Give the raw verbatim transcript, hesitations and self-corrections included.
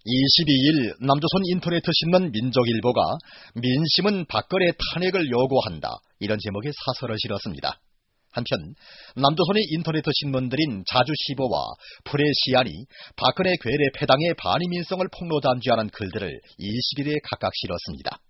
이십이일 남조선 인터넷 신문 민족일보가 민심은 박근혜 탄핵을 요구한다, 이런 제목의 사설을 실었습니다. 한편 남조선의 인터넷 신문들인 자주시보와 프레시안이 박근혜 괴뢰 패당의 반이민성을 폭로단죄하는 글들을 이십일에 각각 실었습니다.